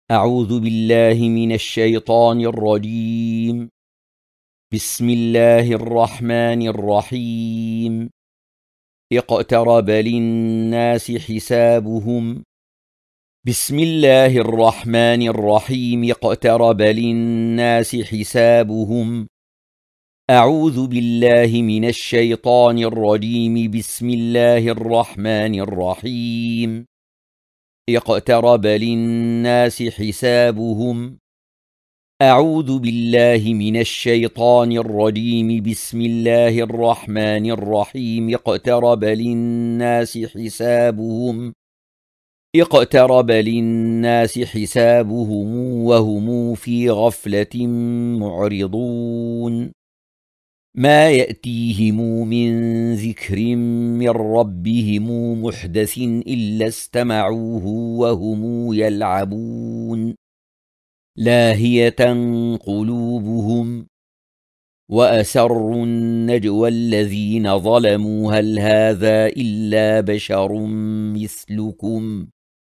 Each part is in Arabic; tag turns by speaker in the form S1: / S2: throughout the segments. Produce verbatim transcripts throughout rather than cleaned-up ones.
S1: أعوذ بالله من الشيطان الرجيم. بسم الله الرحمن الرحيم. اقترب للناس حسابهم. بسم الله الرحمن الرحيم. اقترب للناس حسابهم. أعوذ بالله من الشيطان الرجيم. بسم الله الرحمن الرحيم. اقترب للناس حسابهم. أعوذ بالله من الشيطان الرجيم. بسم الله الرحمن الرحيم. اقترب للناس حسابهم. اقترب للناس حسابهم وهم في غفلة معرضون. ما يأتيهم من ذكر من ربهم محدث إلا استمعوه وهم يلعبون لاهية قلوبهم وأسروا النجوى الذين ظلموا هل هذا إلا بشر مثلكم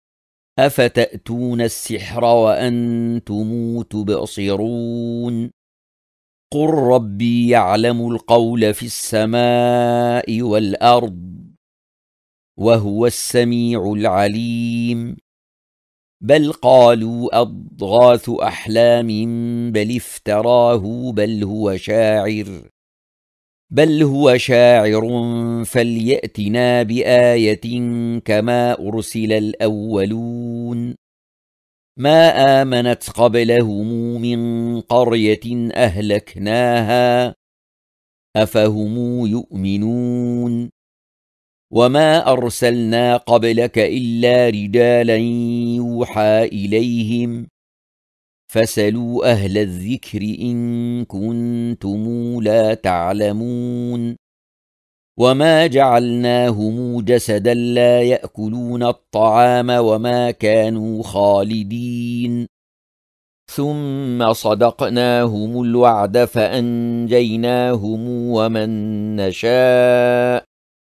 S1: أفتأتون السحر وأنتم تبصرون قل ربي يعلم القول في السماء والأرض وهو السميع العليم. بل قالوا أضغاث أحلام بل افتراه بل هو شاعر بل هو شاعر فليأتنا بآية كما أرسل الأولون. ما آمنت قبلهم من قرية أهلكناها أفهم يؤمنون. وما أرسلنا قبلك إلا رجالا يوحى إليهم فاسألوا أهل الذكر إن كنتم لا تعلمون. وما جعلناهم جسدا لا يأكلون الطعام وما كانوا خالدين. ثم صدقناهم الوعد فأنجيناهم ومن نشاء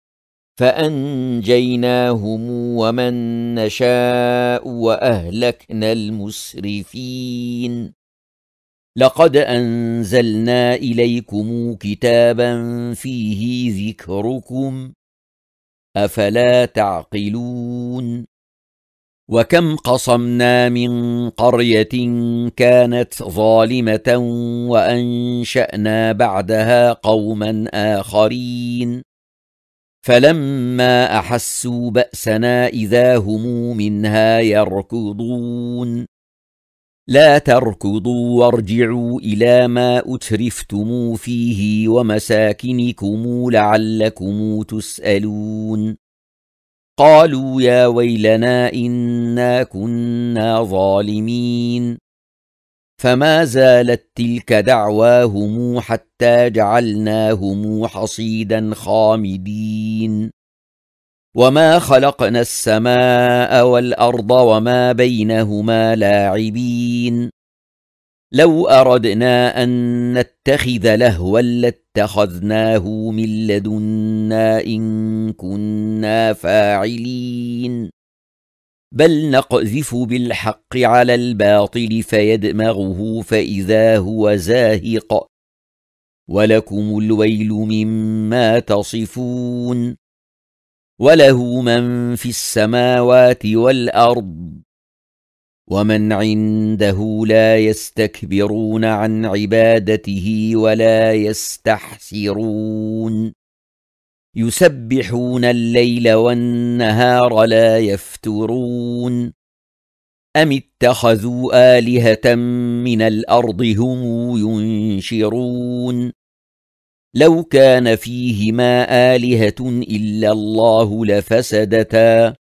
S1: فأنجيناهم ومن نشاء وأهلكنا المسرفين. لقد أنزلنا إليكم كتابا فيه ذكركم أفلا تعقلون. وكم قصمنا من قرية كانت ظالمة وأنشأنا بعدها قوما آخرين فلما أحسوا بأسنا إذا هم منها يركضون. لا تركضوا وارجعوا إلى ما أترفتم فيه ومساكنكم لعلكم تسألون. قالوا يا ويلنا إنا كنا ظالمين. فما زالت تلك دعواهم حتى جعلناهم حصيدا خامدين. وما خلقنا السماء والأرض وما بينهما لاعبين. لو أردنا أن نتخذ لهوا لاتخذناه من لدنا إن كنا فاعلين. بل نقذف بالحق على الباطل فيدمغه فإذا هو زاهق ولكم الويل مما تصفون. وله من في السماوات والأرض ومن عنده لا يستكبرون عن عبادته ولا يستحسرون. يسبحون الليل والنهار لا يفترون. أم اتخذوا آلهة من الأرض هم ينشرون. لو كان فيهما آلهة إلا الله لفسدتا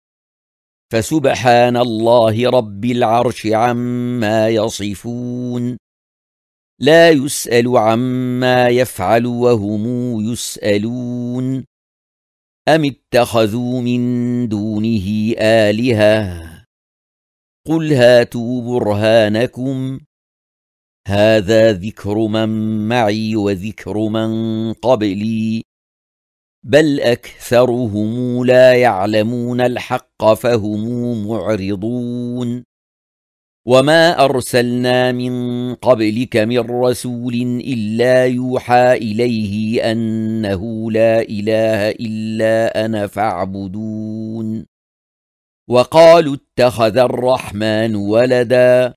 S1: فسبحان الله رب العرش عما يصفون. لا يسأل عما يفعل وهم يسألون. أم اتخذوا من دونه آلهة قل هاتوا برهانكم هذا ذكر من معي وذكر من قبلي بل أكثرهم لا يعلمون الحق فهم معرضون. وما أرسلنا من قبلك من رسول إلا يوحى إليه أنه لا إله إلا أنا فاعبدون وقالوا اتخذ الرحمن ولدا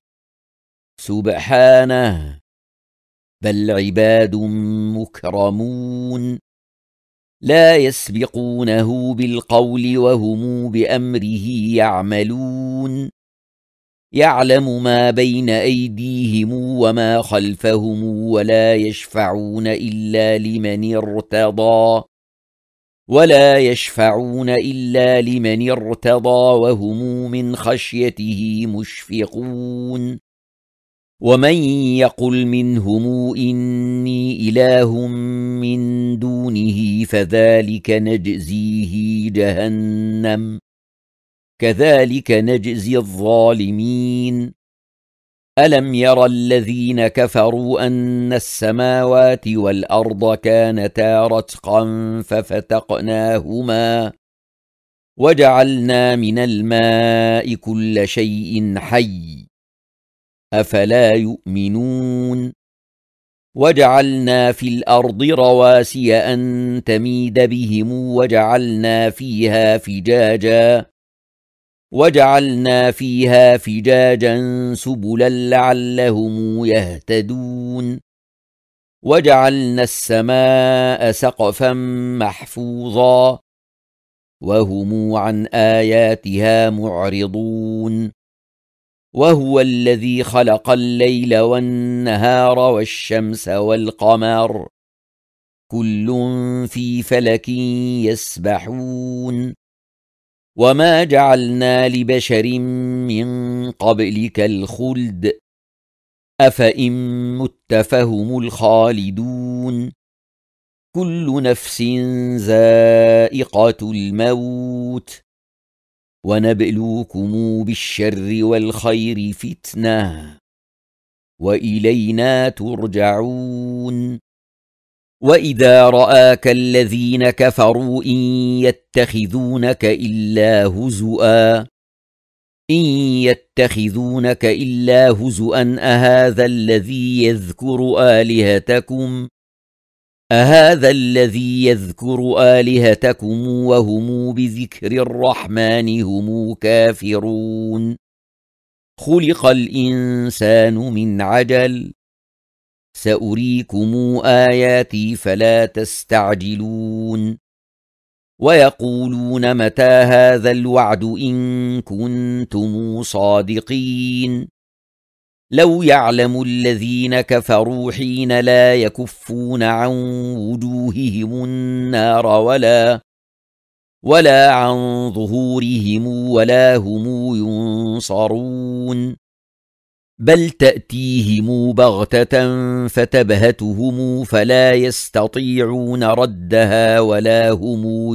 S1: سبحانه بل عباد مكرمون لا يسبقونه بالقول وهم بأمره يعملون يعلم ما بين أيديهم وما خلفهم ولا يشفعون إلا لمن ارتضى ولا يشفعون إلا لمن ارتضى وهم من خشيته مشفقون ومن يقل منهم إني إله من دونه فذلك نجزيه جهنم كذلك نجزي الظالمين ألم ير الذين كفروا أن السماوات والأرض كانتا رتقا ففتقناهما وجعلنا من الماء كل شيء حي أفلا يؤمنون وجعلنا في الأرض رواسي أن تميد بهم وجعلنا فيها فجاجا وجعلنا فيها فجاجا سبلا لعلهم يهتدون وجعلنا السماء سقفا محفوظا وهم عن آياتها معرضون وهو الذي خلق الليل والنهار والشمس والقمر كل في فلك يسبحون وما جعلنا لبشر من قبلك الخلد أفإن مت فهم الخالدون كل نفس ذائقة الموت ونبلوكم بالشر والخير فتنة وإلينا ترجعون وإذا رآك الذين كفروا إن يتخذونك إلا هزؤا إن يتخذونك إلا هزؤا أهذا الذي يذكر آلهتكم أهذا الذي يذكر آلهتكم وهم بذكر الرحمن هم كافرون خلق الإنسان من عجل سأريكم آياتي فلا تستعجلون ويقولون متى هذا الوعد إن كنتم صادقين لو يعلم الذين كفروا حين لا يكفون عن وجوههم النار ولا ولا عن ظهورهم ولا هم ينصرون بل تأتيهم بغتة فتبهتهم فلا يستطيعون ردها ولا هم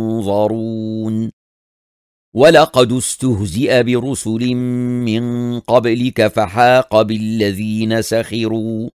S1: ينظرون ولقد استهزئ برسل من قبلك فحاق بالذين سخروا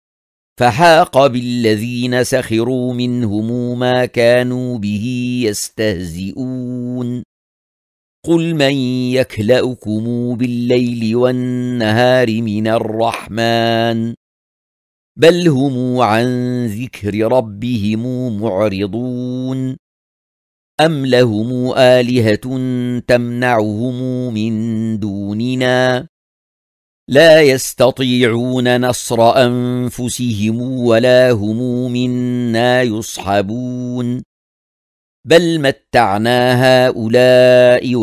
S1: فحاق بالذين سخروا منهم ما كانوا به يستهزئون قل من يكلؤكم بالليل والنهار من الرحمن بل هم عن ذكر ربهم معرضون أم لهم آلهة تمنعهم من دوننا لا يستطيعون نصر أنفسهم ولا هم منا يصحبون بل متعنا هؤلاء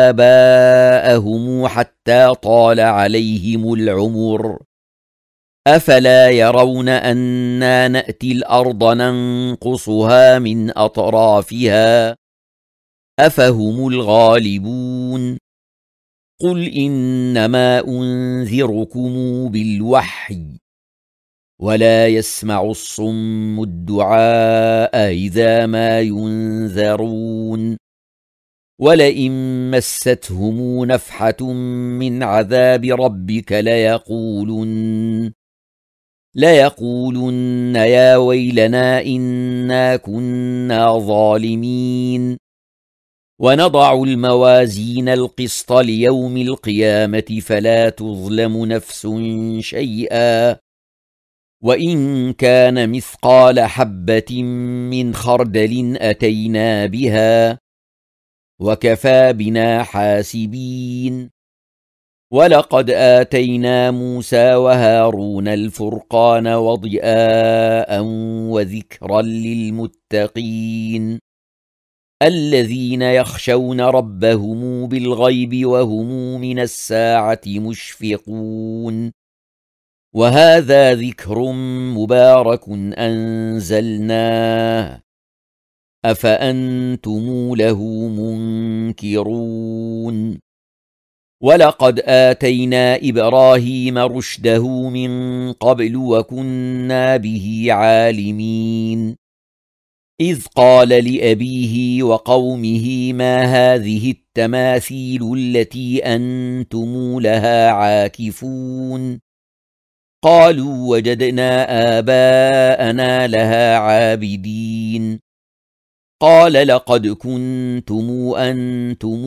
S1: وآباءهم حتى طال عليهم العمر أفلا يرون أنا نأتي الأرض ننقصها من أطرافها أفهم الغالبون قل إنما أنذركم بالوحي ولا يسمع الصم الدعاء إذا ما ينذرون ولئن مستهم نفحة من عذاب ربك ليقولن ليقولن يا ويلنا إنا كنا ظالمين ونضع الموازين القسط ليوم القيامة فلا تظلم نفس شيئا وإن كان مثقال حبة من خردل أتينا بها وكفى بنا حاسبين. ولقد آتينا موسى وهارون الفرقان وضياء وذكرا للمتقين الذين يخشون ربهم بالغيب وهم من الساعة مشفقون. وهذا ذكر مبارك أنزلناه أفأنتم له منكرون. ولقد آتينا إبراهيم رشده من قبل وكنا به عالمين إذ قال لأبيه وقومه ما هذه التماثيل التي أنتم لها عاكفون قالوا وجدنا آباءنا لها عابدين قال لقد كنتم أنتم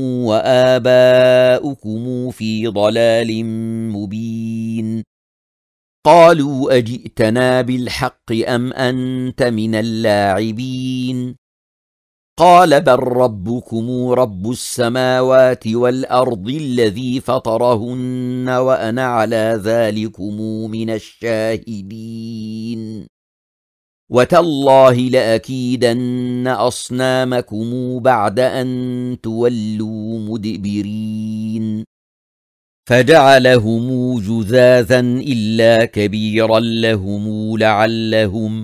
S1: وآباؤكم في ضلال مبين قالوا أجئتنا بالحق أم أنت من اللاعبين قال بل ربكم رب السماوات والأرض الذي فطرهن وأنا على ذلكم من الشاهدين وتالله لأكيدن أصنامكم بعد أن تولوا مدبرين فجعلهم جذاذا إلا كبيرا لهم لعلهم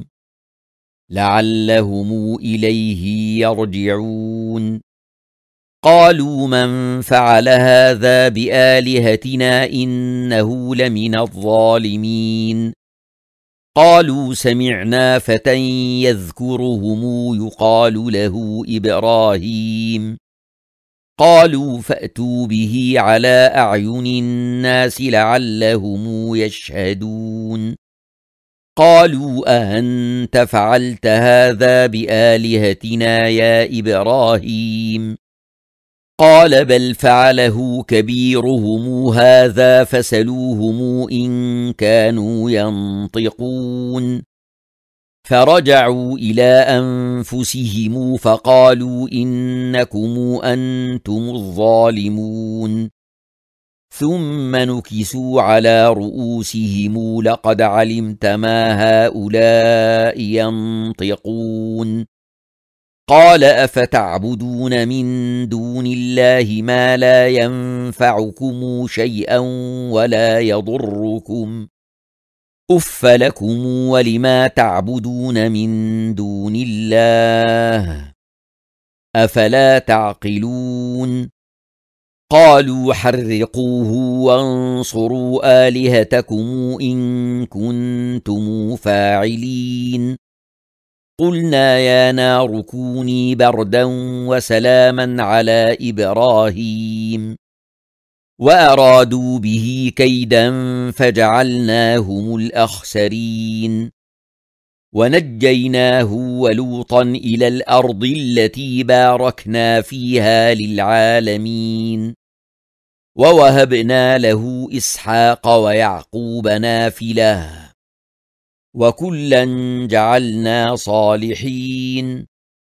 S1: لعلهم إليه يرجعون قالوا من فعل هذا بآلهتنا إنه لمن الظالمين قالوا سمعنا فتى يذكرهم يقال له إبراهيم قالوا فأتوا به على أعين الناس لعلهم يشهدون قالوا أأنت فعلت هذا بآلهتنا يا إبراهيم قال بل فعله كبيرهم هذا فسلوهم إن كانوا ينطقون فرجعوا إلى أنفسهم فقالوا إنكم أنتم الظالمون ثم نكسوا على رؤوسهم لقد علمت ما هؤلاء ينطقون قال أفتعبدون من دون الله ما لا ينفعكم شيئا ولا يضركم أف لكم ولما تعبدون من دون الله أفلا تعقلون قالوا حرقوه وانصروا آلهتكم إن كنتم فاعلين قلنا يا نار كوني بردا وسلاما على إبراهيم وأرادوا به كيدا فجعلناهم الأخسرين ونجيناه ولوطا إلى الأرض التي باركنا فيها للعالمين ووهبنا له إسحاق ويعقوب نافلة وكلا جعلنا صالحين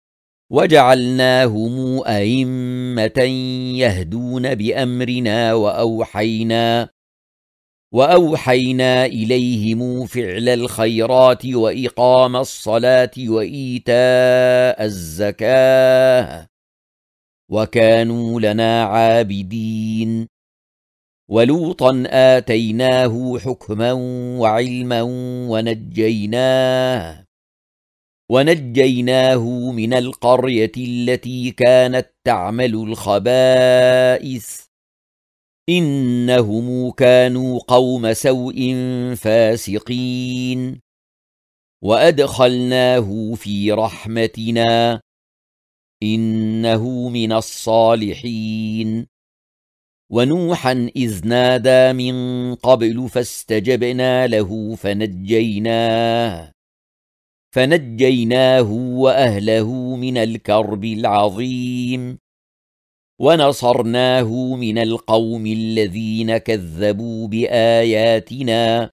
S1: وجعلناهم أئمة يهدون بأمرنا وأوحينا وأوحينا إليهم فعل الخيرات وإقام الصلاة وإيتاء الزكاة وكانوا لنا عابدين ولوطا آتيناه حكما وعلما ونجيناه ونجيناه من القرية التي كانت تعمل الخبائث إنهم كانوا قوم سوء فاسقين وأدخلناه في رحمتنا إنه من الصالحين ونوحا إذ نادى من قبل فاستجبنا له فنجيناه فنجيناه وأهله من الكرب العظيم ونصرناه من القوم الذين كذبوا بآياتنا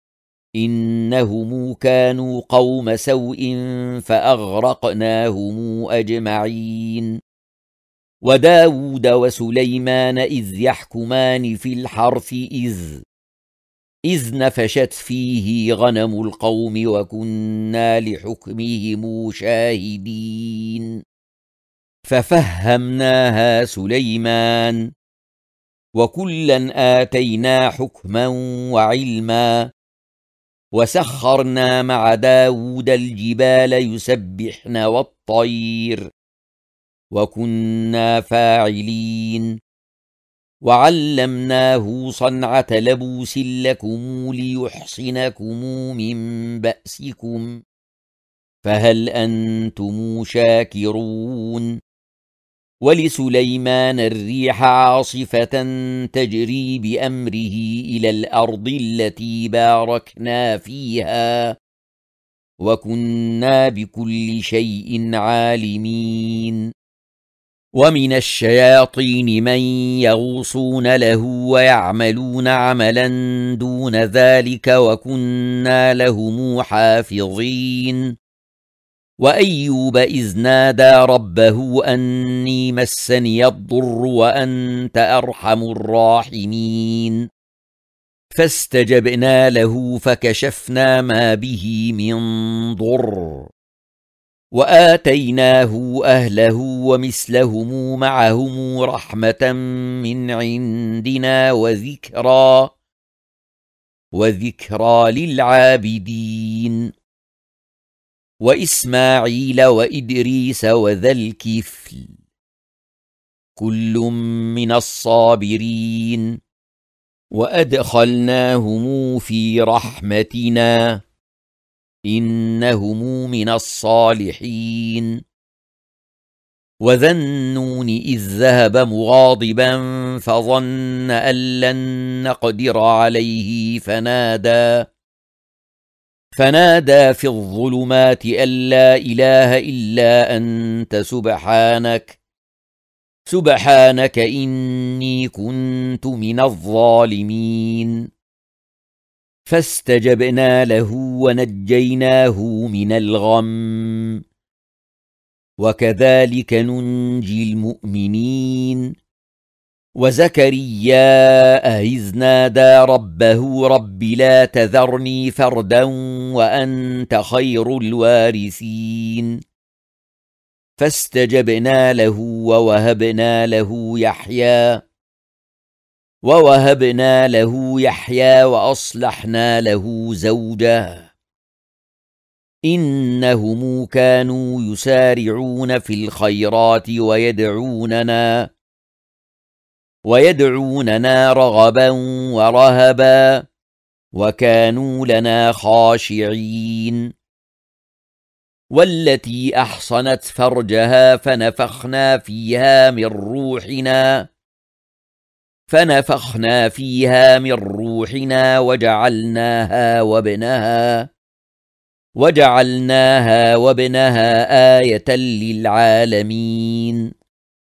S1: إنهم كانوا قوم سوء فأغرقناهم أجمعين وداود وسليمان إذ يحكمان في الحرث إذ إذ نفشت فيه غنم القوم وكنا لحكمهم شاهدين ففهمناها سليمان وكلا آتينا حكما وعلما وسخرنا مع داود الجبال يسبحن والطير وكنا فاعلين وعلمناه صنعة لبوس لكم ليحصنكم من بأسكم فهل أنتم شاكرون ولسليمان الريح عاصفة تجري بأمره إلى الأرض التي باركنا فيها وكنا بكل شيء عالمين ومن الشياطين من يغوصون له ويعملون عملا دون ذلك وكنا لهم حافظين وأيوب إذ نادى ربه أني مسني الضر وأنت أرحم الراحمين فاستجبنا له فكشفنا ما به من ضر وآتيناه أهله ومثلهم معهم رحمة من عندنا وذكرى وذكرى للعابدين وإسماعيل وإدريس وذا الكفل كل من الصابرين وأدخلناهم في رحمتنا إنهم من الصالحين وذا النون إذ ذهب مغاضبا فظن أن لن نقدر عليه فنادى فنادى في الظلمات أن لا إله إلا أنت سبحانك سبحانك إني كنت من الظالمين فاستجبنا له ونجيناه من الغم وكذلك ننجي المؤمنين وزكريا إذ نادى ربه رب لا تذرني فردا وأنت خير الوارثين فاستجبنا له ووهبنا له يحيى ووهبنا له يحيى وأصلحنا له زوجه إنهم كانوا يسارعون في الخيرات ويدعوننا ويدعوننا رغبا ورهبا وكانوا لنا خاشعين والتي أحصنت فرجها فنفخنا فيها من روحنا فنفخنا فيها من روحنا وجعلناها وابنها وجعلناها وابنها آية للعالمين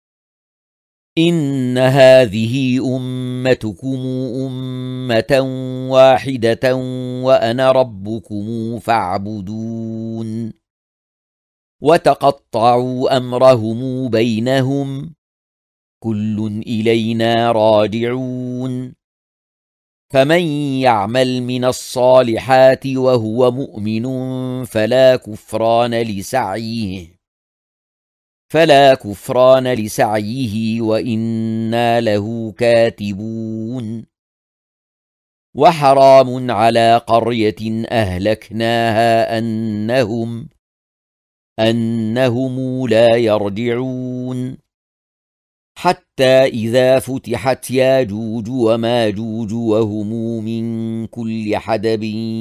S1: إن هذه أمتكم أمة واحدة وأنا ربكم فاعبدون وتقطعوا أمرهم بينهم كل إلينا راجعون فمن يعمل من الصالحات وهو مؤمن فلا كفران لسعيه فلا كفران لسعيه وإنا له كاتبون وحرام على قرية أهلكناها أنهم أنهم لا يرجعون حتى إذا فتحت ياجوج وماجوج وهم من كل حدب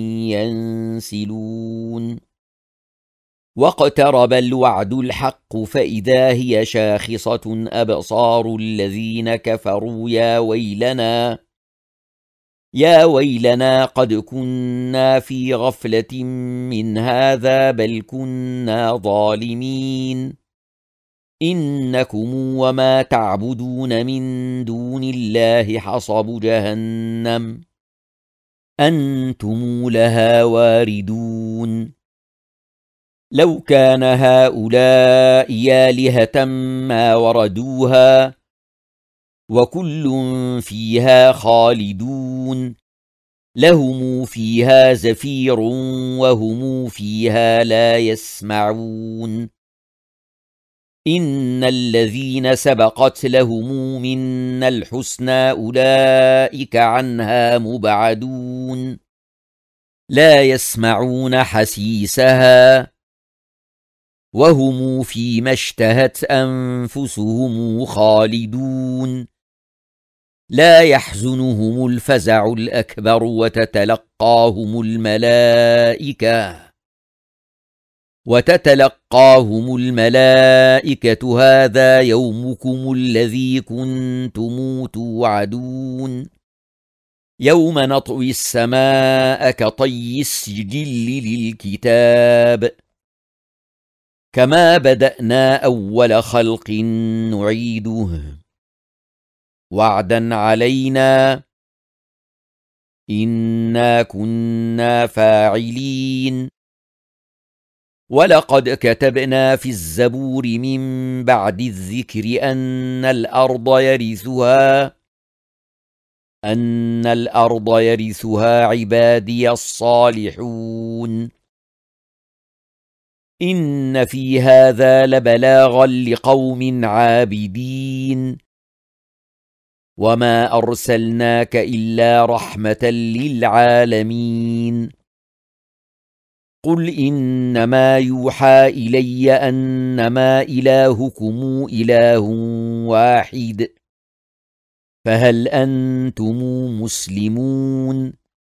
S1: ينسلون واقترب الوعد الحق فإذا هي شاخصة أبصار الذين كفروا يا ويلنا يا ويلنا قد كنا في غفلة من هذا بل كنا ظالمين إنكم وما تعبدون من دون الله حصب جهنم أنتم لها واردون لو كان هؤلاء آلهة ما وردوها وكل فيها خالدون لهم فيها زفير وهم فيها لا يسمعون إن الذين سبقت لهم منا الحسنى أولئك عنها مبعدون لا يسمعون حسيسها وهم فيما اشتهت أنفسهم خالدون لا يحزنهم الفزع الأكبر وتتلقاهم الملائكة وتتلقاهم الملائكة هذا يومكم الذي كنتم توعدون يوم نطوي السماء كطي السجل للكتاب كما بدأنا أول خلق نعيده وعدا علينا إنا كنا فاعلين ولقد كتبنا في الزبور من بعد الذكر أن الأرض يرثها أن الأرض يرثها عبادي الصالحون إن في هذا لبلاغا لقوم عابدين وما أرسلناك إلا رحمة للعالمين قل إنما يوحى إلي أنما إلهكم إله واحد فهل أنتم مسلمون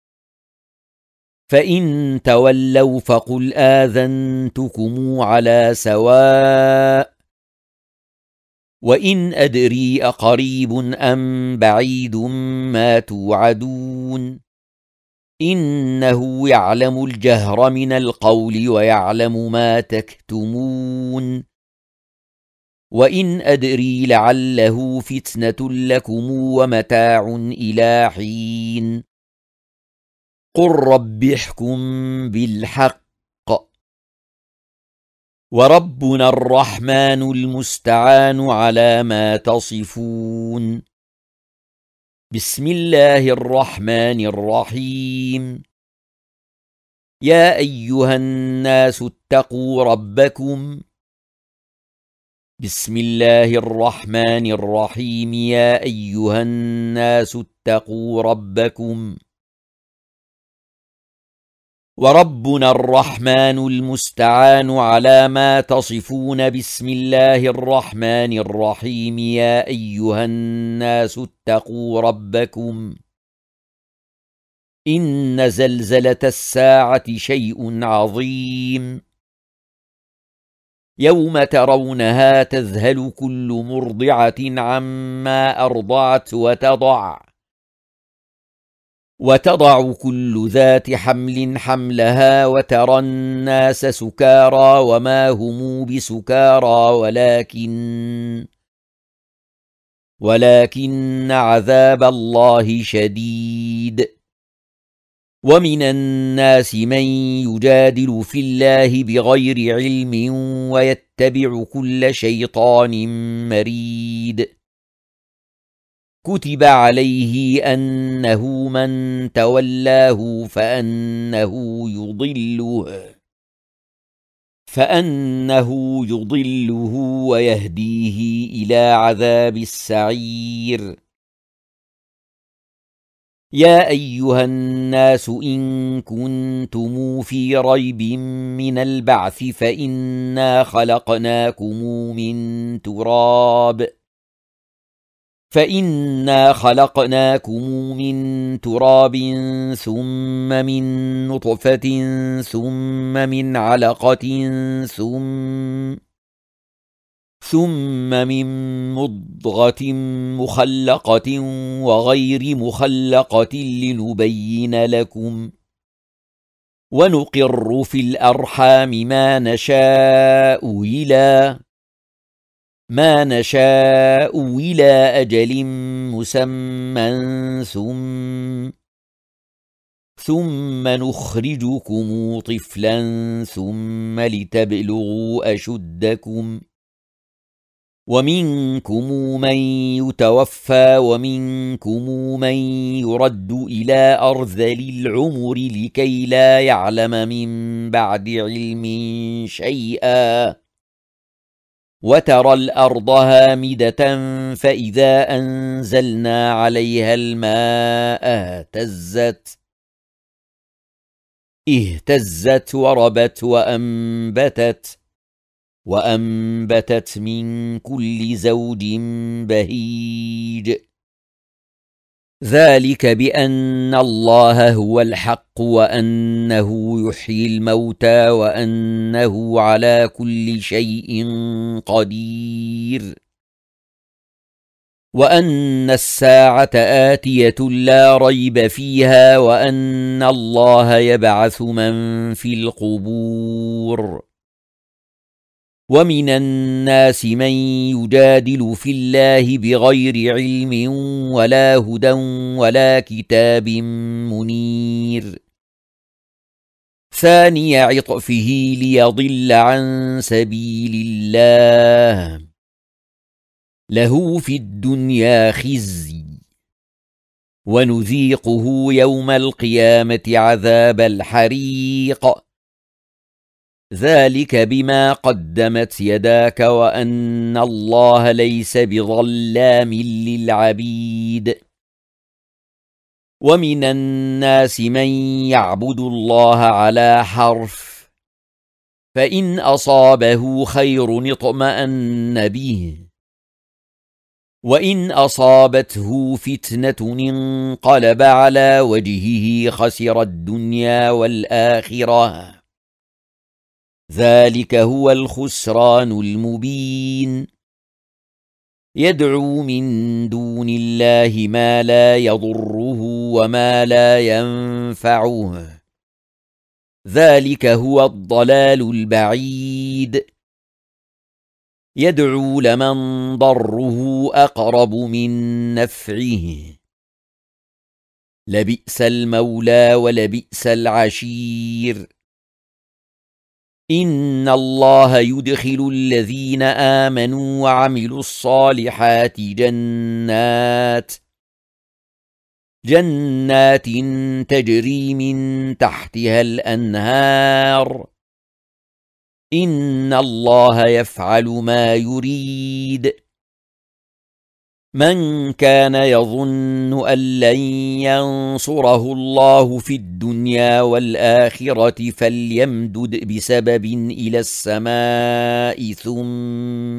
S1: فإن تولوا فقل آذنتكم على سواء وإن أدري أقريب أم بعيد ما توعدون إنه يعلم الجهر من القول ويعلم ما تكتمون وإن أدري لعله فتنة لكم ومتاع إلى حين قل رب احكم بالحق وربنا الرحمن المستعان على ما تصفون بسم الله الرحمن الرحيم يا أيها الناس اتقوا ربكم بسم الله الرحمن الرحيم يا أيها الناس اتقوا ربكم وربنا الرحمن المستعان على ما تصفون بسم الله الرحمن الرحيم يا أيها الناس اتقوا ربكم إن زلزلة الساعة شيء عظيم يوم ترونها تذهل كل مرضعة عما أرضعت وتضع وتضع كل ذات حمل حملها وترى الناس سكارى وما هم بسكارى ولكن ولكن عذاب الله شديد ومن الناس من يجادل في الله بغير علم ويتبع كل شيطان مريد كتب عليه أنه من تولاه فأنه يضله فأنه يضله ويهديه إلى عذاب السعير يا أيها الناس إن كنتم في ريب من البعث فإنا خلقناكم من تراب فإنا خلقناكم من تراب ثم من نطفة ثم من علقة ثم ثم من مضغة مخلقة وغير مخلقة لنبين لكم ونقر في الأرحام ما نشاء إلى ما نشاء إلى أجل مسمى ثم ثم نخرجكم طفلا ثم لتبلغوا أشدكم ومنكم من يتوفى ومنكم من يرد إلى أرذل العمر لكي لا يعلم من بعد علم شيئا وترى الأرض هامدة فإذا أنزلنا عليها الماء اهتزت اهتزت وربت وأنبتت وأنبتت من كل زوج بهيج ذلك بأن الله هو الحق وأنه يحيي الموتى وأنه على كل شيء قدير وأن الساعة آتية لا ريب فيها وأن الله يبعث من في القبور ومن الناس من يجادل في الله بغير علم ولا هدى ولا كتاب منير ثاني عطفه ليضل عن سبيل الله له في الدنيا خزي ونذيقه يوم القيامة عذاب الحريق ذلك بما قدمت يداك وأن الله ليس بظلام للعبيد ومن الناس من يعبد الله على حرف فإن أصابه خير اطمأن به وإن أصابته فتنة انقلب على وجهه خسر الدنيا والآخرة ذلك هو الخسران المبين يدعو من دون الله ما لا يضره وما لا ينفعه ذلك هو الضلال البعيد يدعو لمن ضره أقرب من نفعه لبئس المولى ولبئس العشير إن الله يدخل الذين آمنوا وعملوا الصالحات جنات جنات تجري من تحتها الأنهار إن الله يفعل ما يريد من كان يظن أن لن ينصره الله في الدنيا والآخرة فليمدد بسبب إلى السماء ثم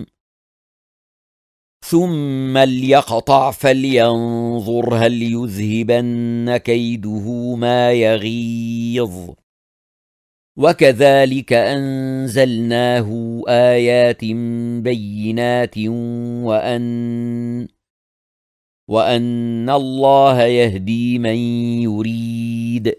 S1: ثم ليقطع فلينظر هل يذهبن كيده ما يغيظ وكذلك أنزلناه آيات بينات وأن وأن الله يهدي من يريد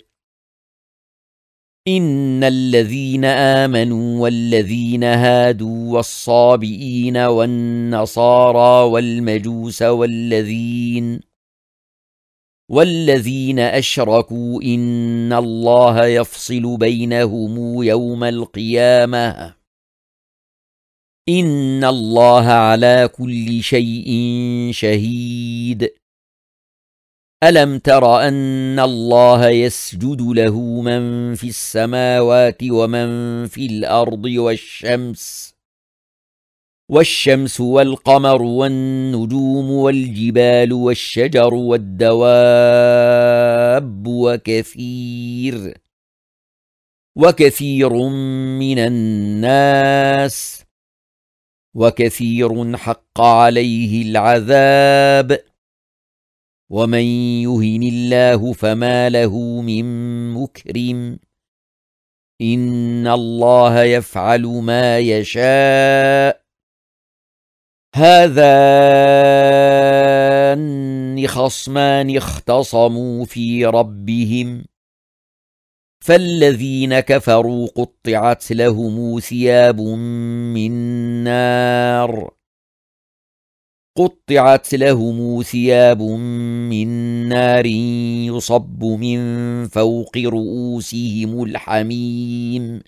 S1: إن الذين آمنوا والذين هادوا والصابئين والنصارى والمجوس والذين والذين أشركوا إن الله يفصل بينهم يوم القيامة إن الله على كل شيء شهيد ألم تر أن الله يسجد له من في السماوات ومن في الأرض والشمس والشمس والقمر والنجوم والجبال والشجر والدواب وكثير وكثير من الناس وكثير حق عليه العذاب ومن يهن الله فما له من مكرم إن الله يفعل ما يشاء هذان خصمان اختصموا في ربهم فالذين كفروا قطعت لهم ثياب من نار قطعت لهم ثياب من نار يصب من فوق رؤوسهم الحميم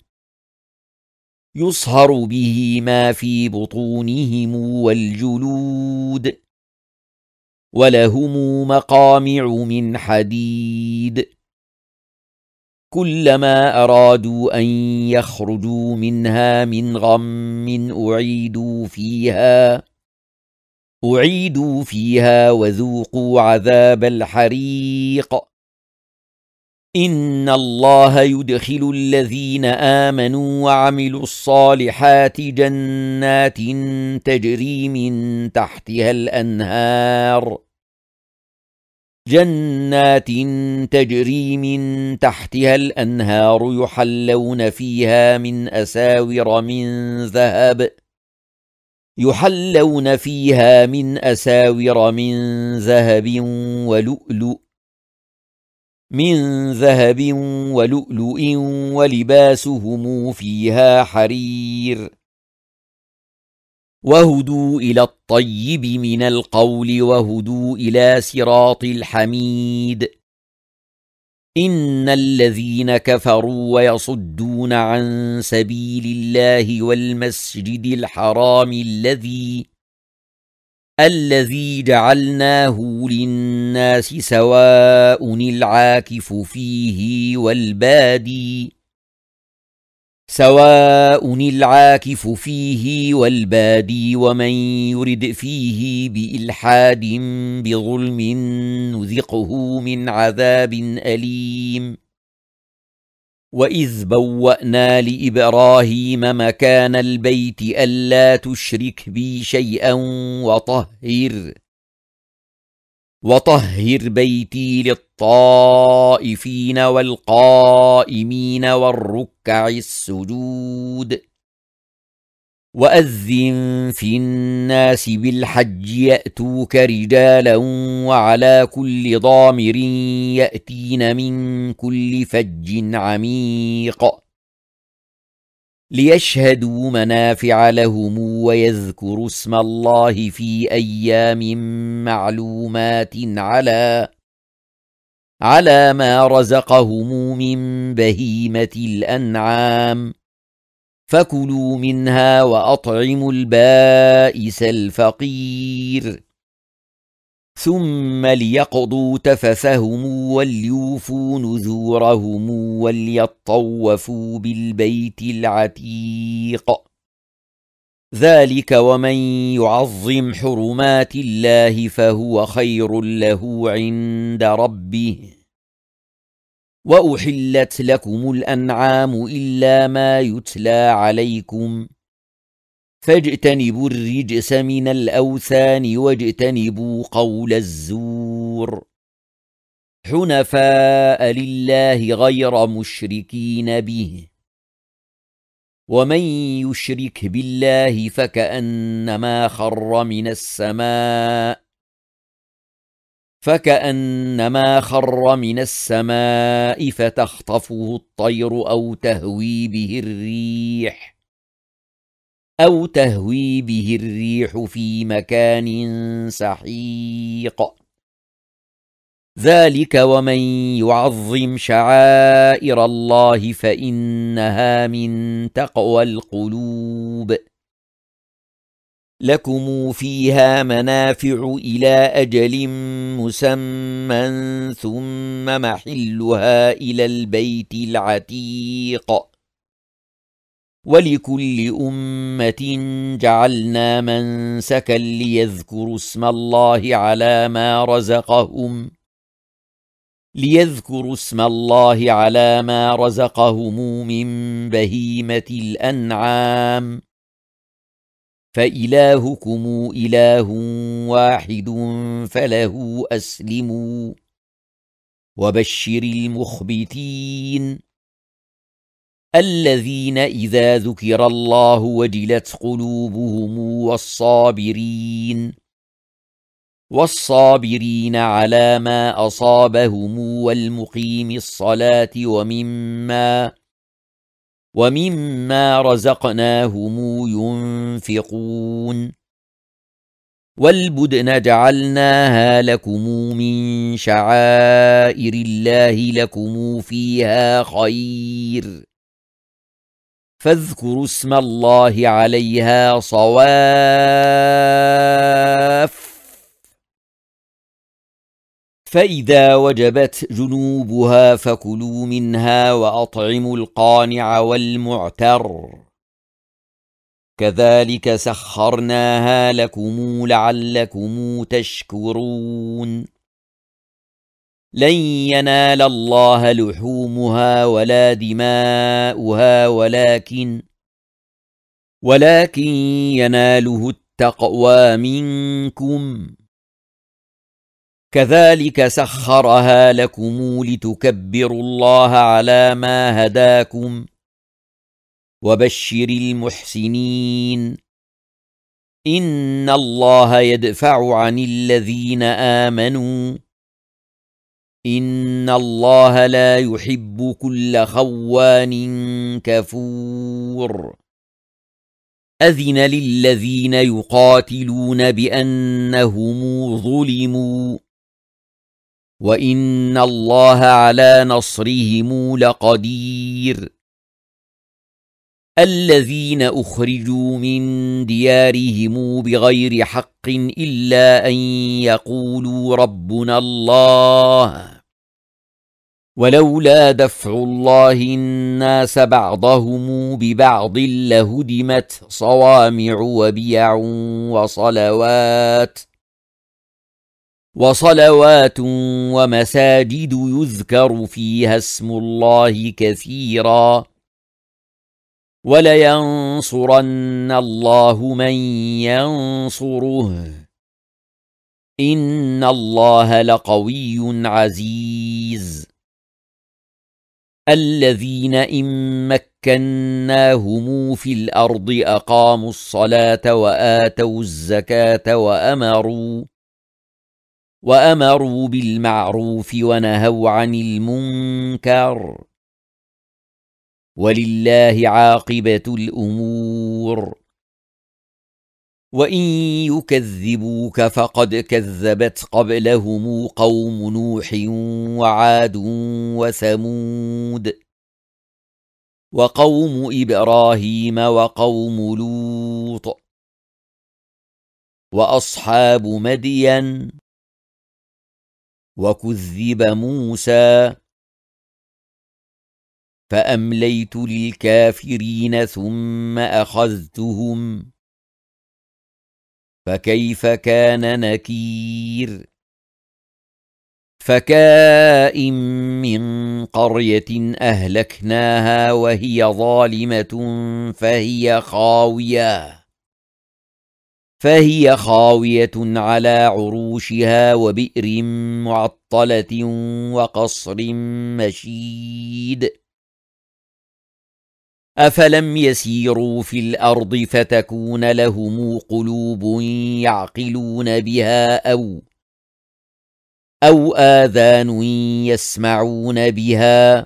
S1: يصهر به ما في بطونهم والجلود ولهم مقامع من حديد كلما أرادوا أن يخرجوا منها من غم أعيدوا فيها أعيدوا فيها وذوقوا عذاب الحريق إن الله يدخل الذين آمنوا وعملوا الصالحات جنات تجري من تحتها الأنهار جنات تجري من تحتها الأنهار يحلون فيها من أساور من ذهب يحلون فيها من أساور من ذهب ولؤلؤ من ذهب ولؤلؤ ولباسهم فيها حرير وهدوا إلى الطيب من القول وهدوا إلى صراط الحميد إن الذين كفروا ويصدون عن سبيل الله والمسجد الحرام الذي الذي جعلناه للناس سواء العاكف فيه والبادي سواء العاكف فيه والبادي ومن يرد فيه بإلحاد بظلم نذقه من عذاب أليم وإذ بوأنا لإبراهيم مكان البيت ألا تشرك بي شيئا وطهر وطهر بيتي للطائفين والقائمين والركع السجود وأذن في الناس بالحج يأتوك رجالا وعلى كل ضامر يأتين من كل فج عميق ليشهدوا منافع لهم ويذكروا اسم الله في أيام معلومات على على ما رزقهم من بهيمة الأنعام فكلوا منها وأطعموا البائس الفقير ثم ليقضوا تفثهم وليوفوا نذورهم وليطوفوا بالبيت العتيق ذلك ومن يعظم حرمات الله فهو خير له عند ربه وأحلت لكم الأنعام إلا ما يتلى عليكم فاجتنبوا الرجس من الأوثان واجتنبوا قول الزور حنفاء لله غير مشركين به ومن يشرك بالله فكأنما خر من السماء فكأنما خر من السماء فتخطفه الطير أو تهوي به الريح أو تهوي به الريح في مكان سحيق ذلك ومن يعظم شعائر الله فإنها من تقوى القلوب لكم فيها منافع إلى أجل مسمى ثم محلها إلى البيت العتيق ولكل أمة جعلنا منسكا ليذكروا اسم الله على ما رزقهم ليذكروا اسم الله على ما رزقهم من بهيمة الأنعام فإلهكم إله واحد فله أسلموا وبشر المخبتين الذين إذا ذكر الله وجلت قلوبهم والصابرين والصابرين على ما أصابهم والمقيم الصلاة ومما ومما رزقناهم ينفقون والبدن جعلناها لكم من شعائر الله لكم فيها خير فاذكروا اسم الله عليها صواف فإذا وجبت جنوبها فكلوا منها وأطعموا القانع والمعتر كذلك سخرناها لكم لعلكم تشكرون لن ينال الله لحومها ولا دماؤها ولكن ولكن يناله التقوى منكم كذلك سخرها لكم لتكبروا الله على ما هداكم وبشر المحسنين إن الله يدفع عن الذين آمنوا إن الله لا يحب كل خوان كفور أذن للذين يقاتلون بأنهم ظلموا وإن الله على نصرهم لقدير الذين أخرجوا من ديارهم بغير حق إلا أن يقولوا ربنا الله ولولا دفع الله الناس بعضهم ببعض لهدمت صوامع وبيع وصلوات وصلوات ومساجد يذكر فيها اسم الله كثيرا ولينصرن الله من ينصره إن الله لقوي عزيز الذين إن مكناهم في الأرض أقاموا الصلاة وآتوا الزكاة وأمروا وأمروا بالمعروف ونهوا عن المنكر ولله عاقبة الأمور وإن يكذبوك فقد كذبت قبلهم قوم نوح وعاد وثمود وقوم إبراهيم وقوم لوط وأصحاب مدين وكذب موسى فأمليت للكافرين ثم أخذتهم فكيف كان نكير فكائن من قرية أهلكناها وهي ظالمة فهي خاوية فهي خاوية على عروشها وبئر معطلة وقصر مشيد أفلم يسيروا في الأرض فتكون لهم قلوب يعقلون بها أو أو آذان يسمعون بها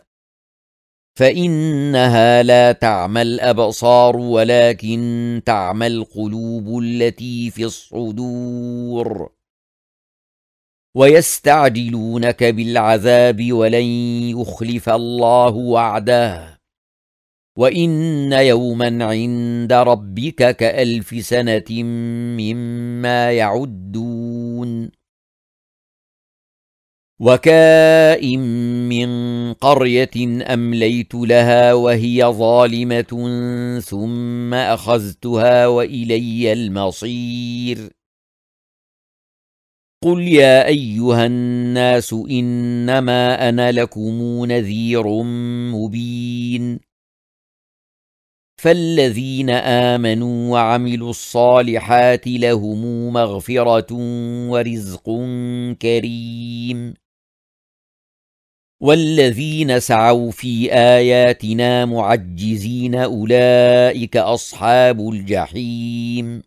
S1: فإنها لا تعمى الأبصار ولكن تعمى القلوب التي في الصدور ويستعجلونك بالعذاب ولن يخلف الله وعده وإن يوما عند ربك كألف سنة مما يعدون وكائن من قرية أمليت لها وهي ظالمة ثم أخذتها وإلي المصير قل يا أيها الناس إنما أنا لكم نذير مبين فالذين آمنوا وعملوا الصالحات لهم مغفرة ورزق كريم والذين سعوا في آياتنا معجزين أولئك أصحاب الجحيم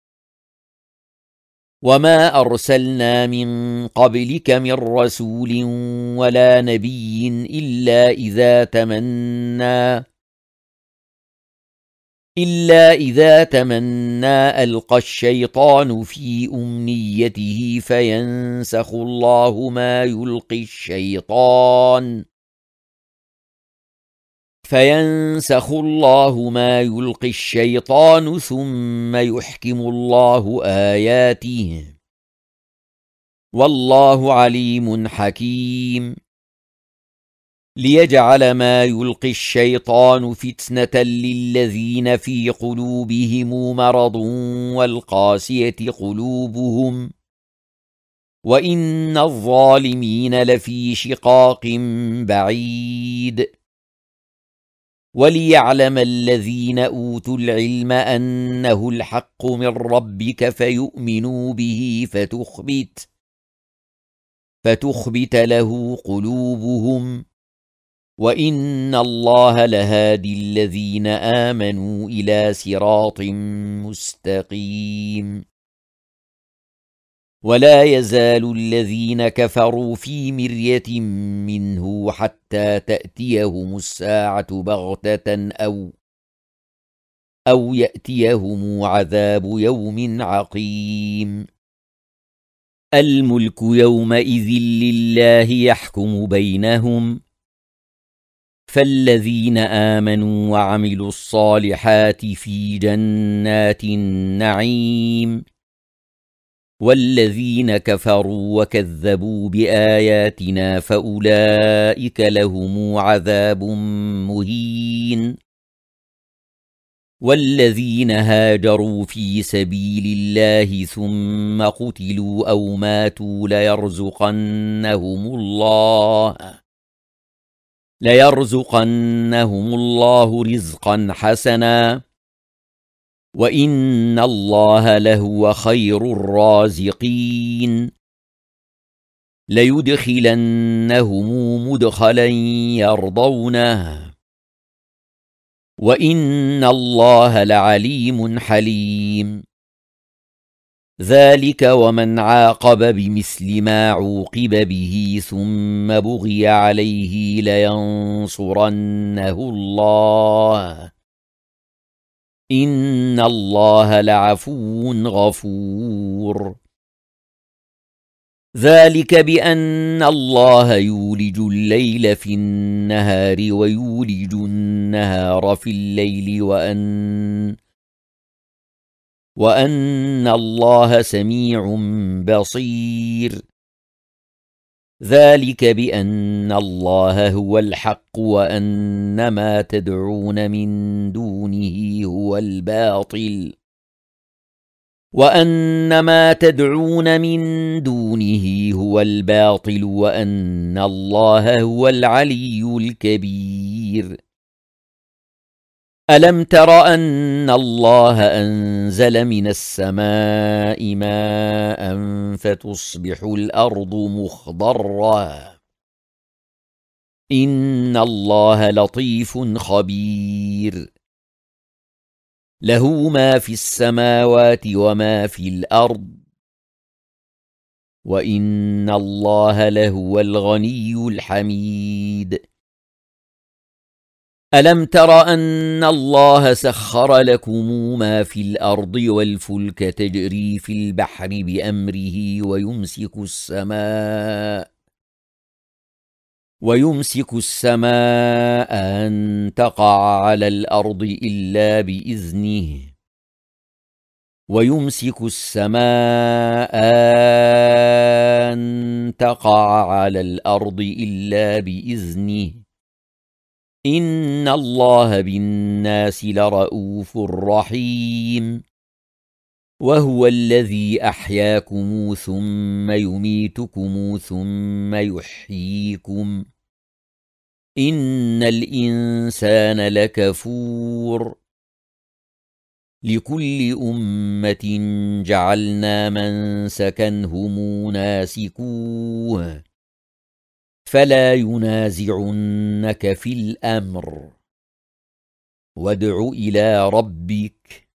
S1: وما أرسلنا من قبلك من رسول ولا نبي إلا إذا تمنى إلا إذا تمنى ألقى الشيطان في أمنيته فينسخ الله ما يلقي الشيطان فينسخ الله ما يلقي الشيطان ثم يحكم الله آياته والله عليم حكيم ليجعل ما يلقي الشيطان فتنة للذين في قلوبهم مرض والقاسية قلوبهم وإن الظالمين لفي شقاق بعيد وليعلم الذين أوتوا العلم أنه الحق من ربك فيؤمنوا به فتخبت فتخبت له قلوبهم وإن الله لهادي الذين آمنوا إلى صراط مستقيم ولا يزال الذين كفروا في مرية منه حتى تأتيهم الساعة بغتة أو أو يأتيهم عذاب يوم عقيم الملك يومئذ لله يحكم بينهم فالذين آمنوا وعملوا الصالحات في جنات النعيم والذين كفروا وكذبوا بآياتنا فأولئك لهم عذاب مهين والذين هاجروا في سبيل الله ثم قتلوا أو ماتوا ليرزقنهم الله ليرزقنهم الله رزقا حسنا وإن الله لهو خير الرازقين ليدخلنهم مدخلا يرضونه وإن الله لعليم حليم ذلك ومن عاقب بمثل ما عوقب به ثم بغي عليه لينصرنه الله إن الله لعفو غفور ذلك بأن الله يولج الليل في النهار ويولج النهار في الليل وأن وأن الله سميع بصير ذلك بأن الله هو الحق وأن ما تدعون من دونه هو الباطل وأن ما تدعون من دونه هو الباطل وأن الله هو العلي الكبير ألم تر أن الله أنزل من السماء ماء فتصبح الأرض مخضرة إن الله لطيف خبير له ما في السماوات وما في الأرض وإن الله لهو الغني الحميد ألم تر أن الله سخر لكم ما في الأرض والفلك تجري في البحر بأمره ويمسك السماء ويمسك السماء أن تقع على الأرض إلا بإذنه ويمسك السماء أن تقع على الأرض إلا بإذنه إن الله بالناس لرءوف رحيم وهو الذي أحياكم ثم يميتكم ثم يحييكم إن الإنسان لكفور لكل أمة جعلنا منسكا هم ناسكوه فلا ينازعنك في الأمر وادع إلى ربك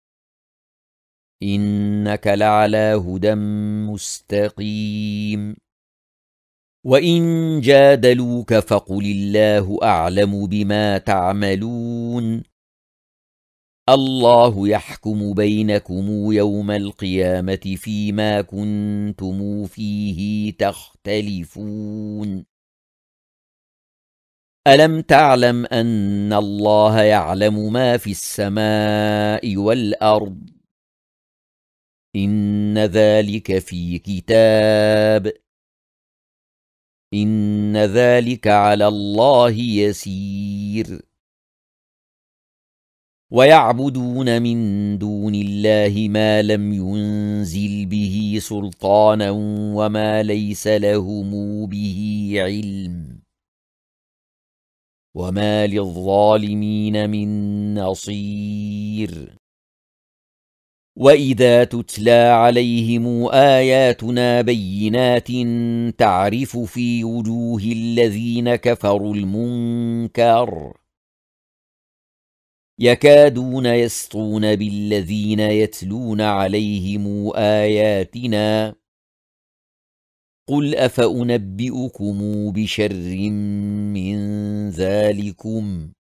S1: إنك لعلى هدى مستقيم وإن جادلوك فقل الله أعلم بما تعملون الله يحكم بينكم يوم القيامة فيما كنتم فيه تختلفون ألم تعلم أن الله يعلم ما في السماء والأرض إن ذلك في كتاب إن ذلك على الله يسير ويعبدون من دون الله ما لم ينزل به سلطانا وما ليس لهم به علم وما للظالمين من نصير وإذا تتلى عليهم آياتنا بينات تعرف في وجوه الذين كفروا المنكر يكادون يسطون بالذين يتلون عليهم آياتنا قل أفأنبئكم بشر من ذلكم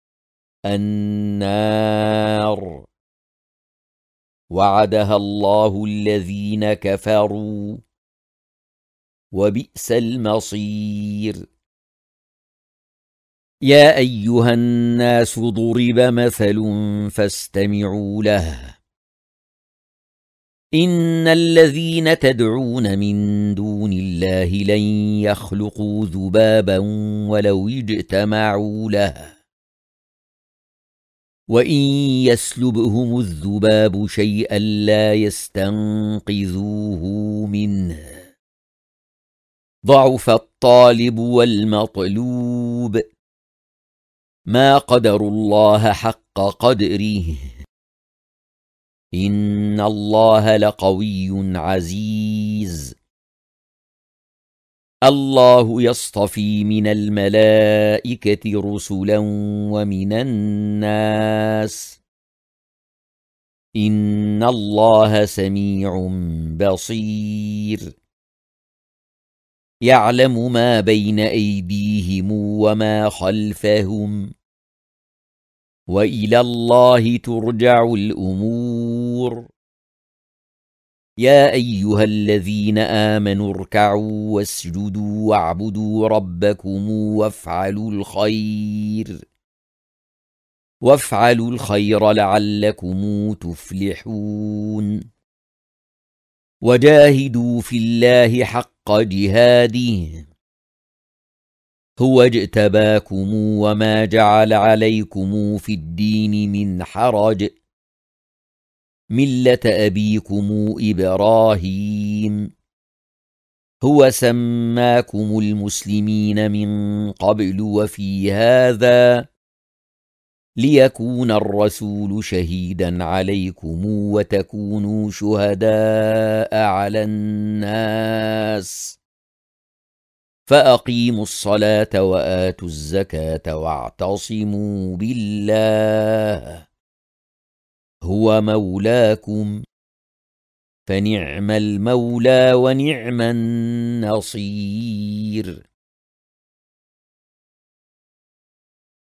S1: النار وعدها الله الذين كفروا وبئس المصير يا أيها الناس ضرب مثل فاستمعوا له إن الذين تدعون من دون الله لن يخلقوا ذبابا ولو اجتمعوا له وإن يسلبهم الذباب شيئا لا يستنقذوه منه ضعف الطالب والمطلوب ما قدروا الله حق قدره إن الله لقوي عزيز الله يصطفي من الملائكة رسلا ومن الناس إن الله سميع بصير يعلم ما بين أيديهم وما خلفهم وإلى الله ترجع الأمور يا أيها الذين آمنوا اركعوا واسجدوا واعبدوا ربكم وافعلوا الخير وافعلوا الخير لعلكم تفلحون وجاهدوا في الله حق جهاده هو اجتباكم وما جعل عليكم في الدين من حرج ملة أبيكم إبراهيم هو سماكم المسلمين من قبل وفي هذا ليكون الرسول شهيدا عليكم وتكونوا شهداء على الناس فأقيموا الصلاة وآتوا الزكاة واعتصموا بالله هو مولاكم فنعم المولى ونعم النصير